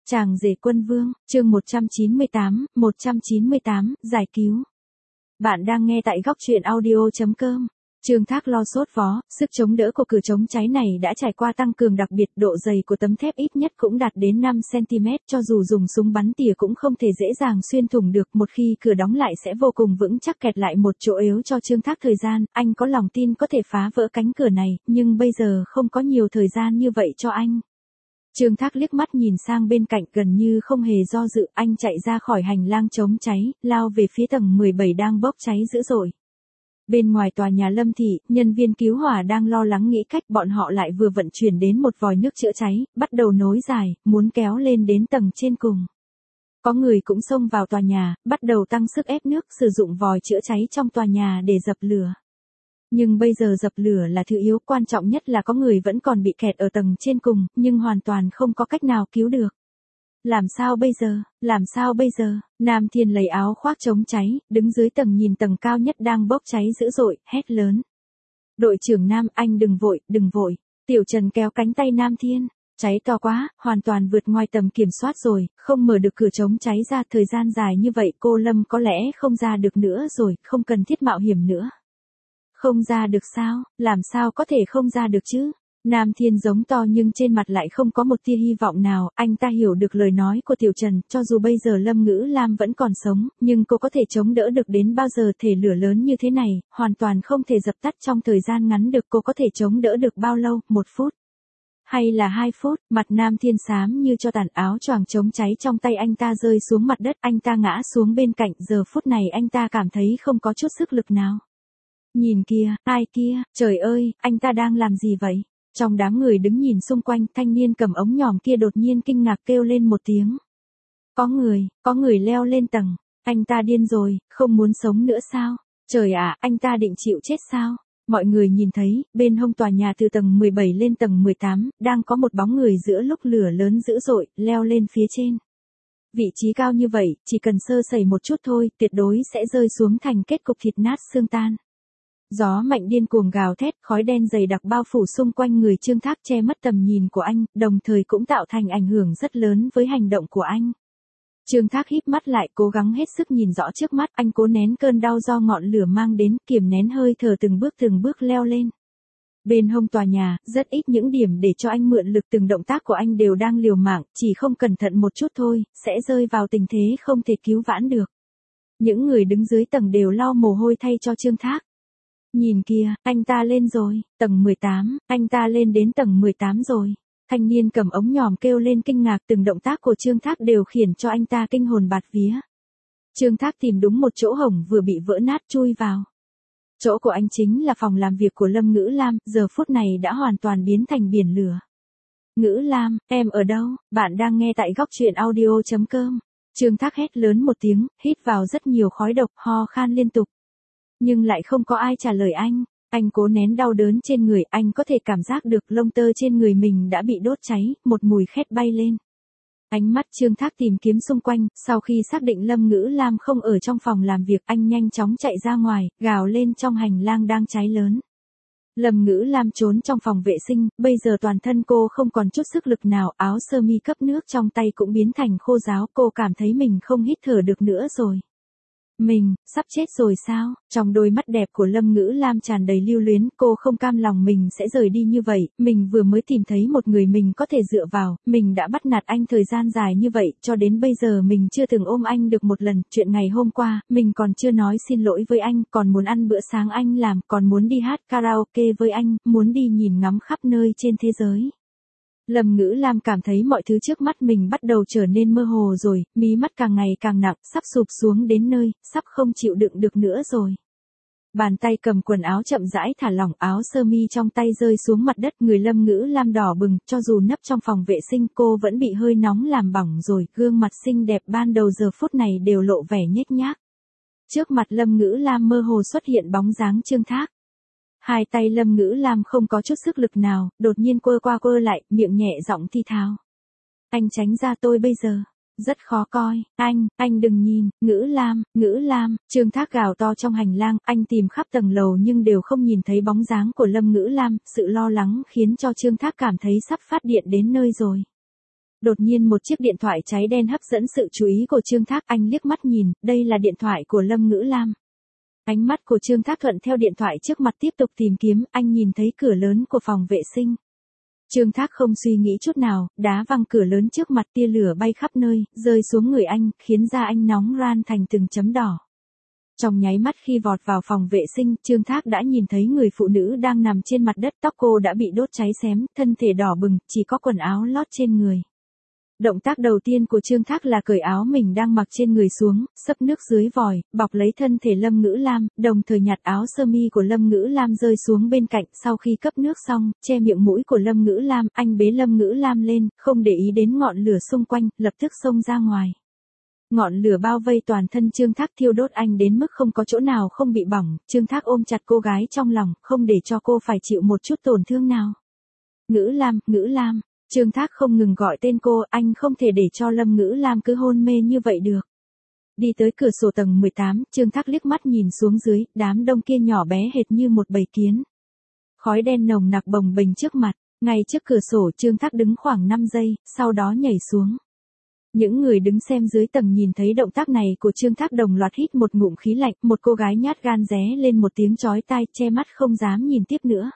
Chàng rể quân vương, chương 198, giải cứu. Bạn đang nghe tại góc truyện audio.com. Trương Thác lo sốt vó, sức chống đỡ của cửa chống cháy này đã trải qua tăng cường đặc biệt, độ dày của tấm thép ít nhất cũng đạt đến 5 cm, cho dù dùng súng bắn tỉa cũng không thể dễ dàng xuyên thủng được, một khi cửa đóng lại sẽ vô cùng vững chắc, kẹt lại một chỗ yếu cho Trương Thác thời gian, anh có lòng tin có thể phá vỡ cánh cửa này, nhưng bây giờ không có nhiều thời gian như vậy cho anh. Trương Thác liếc mắt nhìn sang bên cạnh, gần như không hề do dự, anh chạy ra khỏi hành lang chống cháy, lao về phía tầng 17 đang bốc cháy dữ dội. Bên ngoài tòa nhà Lâm Thị, nhân viên cứu hỏa đang lo lắng nghĩ cách, bọn họ lại vừa vận chuyển đến một vòi nước chữa cháy, bắt đầu nối dài, muốn kéo lên đến tầng trên cùng. Có người cũng xông vào tòa nhà, bắt đầu tăng sức ép nước, sử dụng vòi chữa cháy trong tòa nhà để dập lửa. Nhưng bây giờ dập lửa là thứ yếu, quan trọng nhất là có người vẫn còn bị kẹt ở tầng trên cùng, nhưng hoàn toàn không có cách nào cứu được. Làm sao bây giờ? Nam Thiên lấy áo khoác chống cháy, đứng dưới tầng nhìn tầng cao nhất đang bốc cháy dữ dội, hét lớn. Đội trưởng Nam, anh đừng vội. Tiểu Trần kéo cánh tay Nam Thiên. Cháy to quá, hoàn toàn vượt ngoài tầm kiểm soát rồi, không mở được cửa chống cháy ra, thời gian dài như vậy cô Lâm có lẽ không ra được nữa rồi, không cần thiết mạo hiểm nữa. Không ra được sao? Làm sao có thể không ra được chứ? Nam Thiên giống to nhưng trên mặt lại không có một tia hy vọng nào, anh ta hiểu được lời nói của Tiểu Trần, cho dù bây giờ Lâm Ngữ Lam vẫn còn sống, nhưng cô có thể chống đỡ được đến bao giờ, thể lửa lớn như thế này, hoàn toàn không thể dập tắt trong thời gian ngắn được, cô có thể chống đỡ được bao lâu, 1 phút? Hay là 2 phút? Mặt Nam Thiên xám như cho tàn, áo choàng chống cháy trong tay anh ta rơi xuống mặt đất, anh ta ngã xuống bên cạnh, giờ phút này anh ta cảm thấy không có chút sức lực nào. Nhìn kìa, ai kia, trời ơi, anh ta đang làm gì vậy? Trong đám người đứng nhìn xung quanh, thanh niên cầm ống nhòm kia đột nhiên kinh ngạc kêu lên một tiếng. Có người leo lên tầng, anh ta điên rồi, không muốn sống nữa sao? Trời ạ, anh ta định chịu chết sao? Mọi người nhìn thấy, bên hông tòa nhà từ tầng 17 lên tầng 18, đang có một bóng người giữa lúc lửa lớn dữ dội, leo lên phía trên. Vị trí cao như vậy, chỉ cần sơ sẩy một chút thôi, tuyệt đối sẽ rơi xuống thành kết cục thịt nát xương tan. Gió mạnh điên cuồng gào thét, khói đen dày đặc bao phủ xung quanh người Trương Thác, che mất tầm nhìn của anh, đồng thời cũng tạo thành ảnh hưởng rất lớn với hành động của anh. Trương Thác híp mắt lại, cố gắng hết sức nhìn rõ trước mắt, anh cố nén cơn đau do ngọn lửa mang đến, kiềm nén hơi thở từng bước leo lên. Bên hông tòa nhà, rất ít những điểm để cho anh mượn lực, từng động tác của anh đều đang liều mạng, chỉ không cẩn thận một chút thôi, sẽ rơi vào tình thế không thể cứu vãn được. Những người đứng dưới tầng đều lau mồ hôi thay cho Trương Thác. Nhìn kìa, anh ta lên rồi, tầng 18, anh ta lên đến tầng 18 rồi. Thanh niên cầm ống nhòm kêu lên kinh ngạc, từng động tác của Trương Thác đều khiến cho anh ta kinh hồn bạt vía. Trương Thác tìm đúng một chỗ hổng vừa bị vỡ nát chui vào. Chỗ của anh chính là phòng làm việc của Lâm Ngữ Lam, giờ phút này đã hoàn toàn biến thành biển lửa. Ngữ Lam, em ở đâu? Bạn đang nghe tại góc truyện audio.com. Trương Thác hét lớn một tiếng, hít vào rất nhiều khói độc, ho khan liên tục. Nhưng lại không có ai trả lời anh cố nén đau đớn trên người, anh có thể cảm giác được lông tơ trên người mình đã bị đốt cháy, một mùi khét bay lên. Ánh mắt Trương Thác tìm kiếm xung quanh, sau khi xác định Lâm Ngữ Lam không ở trong phòng làm việc, anh nhanh chóng chạy ra ngoài, gào lên trong hành lang đang cháy lớn. Lâm Ngữ Lam trốn trong phòng vệ sinh, bây giờ toàn thân cô không còn chút sức lực nào, áo sơ mi cấp nước trong tay cũng biến thành khô ráo, cô cảm thấy mình không hít thở được nữa rồi. Mình, sắp chết rồi sao? Trong đôi mắt đẹp của Lâm Ngữ Lam tràn đầy lưu luyến, cô không cam lòng mình sẽ rời đi như vậy, mình vừa mới tìm thấy một người mình có thể dựa vào, mình đã bắt nạt anh thời gian dài như vậy, cho đến bây giờ mình chưa từng ôm anh được một lần, chuyện ngày hôm qua, mình còn chưa nói xin lỗi với anh, còn muốn ăn bữa sáng anh làm, còn muốn đi hát karaoke với anh, muốn đi nhìn ngắm khắp nơi trên thế giới. Lâm Ngữ Lam cảm thấy mọi thứ trước mắt mình bắt đầu trở nên mơ hồ rồi, mí mắt càng ngày càng nặng, sắp sụp xuống đến nơi, sắp không chịu đựng được nữa rồi. Bàn tay cầm quần áo chậm rãi thả lỏng, áo sơ mi trong tay rơi xuống mặt đất, người Lâm Ngữ Lam đỏ bừng, cho dù nấp trong phòng vệ sinh cô vẫn bị hơi nóng làm bỏng rồi, gương mặt xinh đẹp ban đầu giờ phút này đều lộ vẻ nhếch nhác. Trước mặt Lâm Ngữ Lam mơ hồ xuất hiện bóng dáng Trương Thác. Hai tay Lâm Ngữ Lam không có chút sức lực nào, đột nhiên quơ qua quơ lại, miệng nhẹ giọng thi thào. Anh tránh ra tôi bây giờ. Rất khó coi, anh đừng nhìn, Ngữ Lam, Trương Thác gào to trong hành lang, anh tìm khắp tầng lầu nhưng đều không nhìn thấy bóng dáng của Lâm Ngữ Lam, sự lo lắng khiến cho Trương Thác cảm thấy sắp phát điện đến nơi rồi. Đột nhiên một chiếc điện thoại cháy đen hấp dẫn sự chú ý của Trương Thác, anh liếc mắt nhìn, đây là điện thoại của Lâm Ngữ Lam. Ánh mắt của Trương Thác thuận theo điện thoại trước mặt tiếp tục tìm kiếm, anh nhìn thấy cửa lớn của phòng vệ sinh. Trương Thác không suy nghĩ chút nào, đá văng cửa lớn trước mặt, tia lửa bay khắp nơi, rơi xuống người anh, khiến da anh nóng ran thành từng chấm đỏ. Trong nháy mắt khi vọt vào phòng vệ sinh, Trương Thác đã nhìn thấy người phụ nữ đang nằm trên mặt đất, tóc cô đã bị đốt cháy xém, thân thể đỏ bừng, chỉ có quần áo lót trên người. Động tác đầu tiên của Trương Thác là cởi áo mình đang mặc trên người xuống, xấp nước dưới vòi, bọc lấy thân thể Lâm Ngữ Lam, đồng thời nhặt áo sơ mi của Lâm Ngữ Lam rơi xuống bên cạnh. Sau khi cấp nước xong, che miệng mũi của Lâm Ngữ Lam, anh bế Lâm Ngữ Lam lên, không để ý đến ngọn lửa xung quanh, lập tức xông ra ngoài. Ngọn lửa bao vây toàn thân Trương Thác, thiêu đốt anh đến mức không có chỗ nào không bị bỏng. Trương Thác ôm chặt cô gái trong lòng, không để cho cô phải chịu một chút tổn thương nào. Ngữ Lam, Ngữ Lam. Trương Thác không ngừng gọi tên cô, anh không thể để cho Lâm Ngữ Lam cứ hôn mê như vậy được. Đi tới cửa sổ tầng 18, Trương Thác liếc mắt nhìn xuống dưới, đám đông kia nhỏ bé hệt như một bầy kiến. Khói đen nồng nặc bồng bềnh trước mặt, ngay trước cửa sổ Trương Thác đứng khoảng 5 giây, sau đó nhảy xuống. Những người đứng xem dưới tầng nhìn thấy động tác này của Trương Thác đồng loạt hít một ngụm khí lạnh, một cô gái nhát gan ré lên một tiếng chói tai, che mắt không dám nhìn tiếp nữa.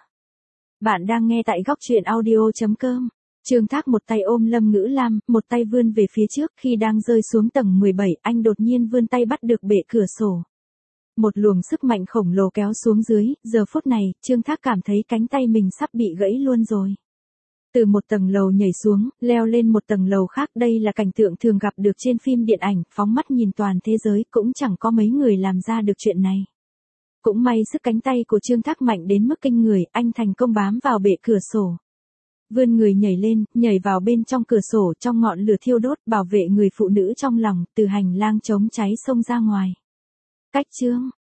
Bạn đang nghe tại góc truyện audio.com. Trương Thác một tay ôm Lâm Ngữ Lam, một tay vươn về phía trước, khi đang rơi xuống tầng 17, anh đột nhiên vươn tay bắt được bệ cửa sổ. Một luồng sức mạnh khổng lồ kéo xuống dưới, giờ phút này, Trương Thác cảm thấy cánh tay mình sắp bị gãy luôn rồi. Từ một tầng lầu nhảy xuống, leo lên một tầng lầu khác, đây là cảnh tượng thường gặp được trên phim điện ảnh, phóng mắt nhìn toàn thế giới, cũng chẳng có mấy người làm ra được chuyện này. Cũng may sức cánh tay của Trương Thác mạnh đến mức kinh người, anh thành công bám vào bệ cửa sổ. Vươn người nhảy lên, nhảy vào bên trong cửa sổ, trong ngọn lửa thiêu đốt, bảo vệ người phụ nữ trong lòng, từ hành lang chống cháy xông ra ngoài. Cách chương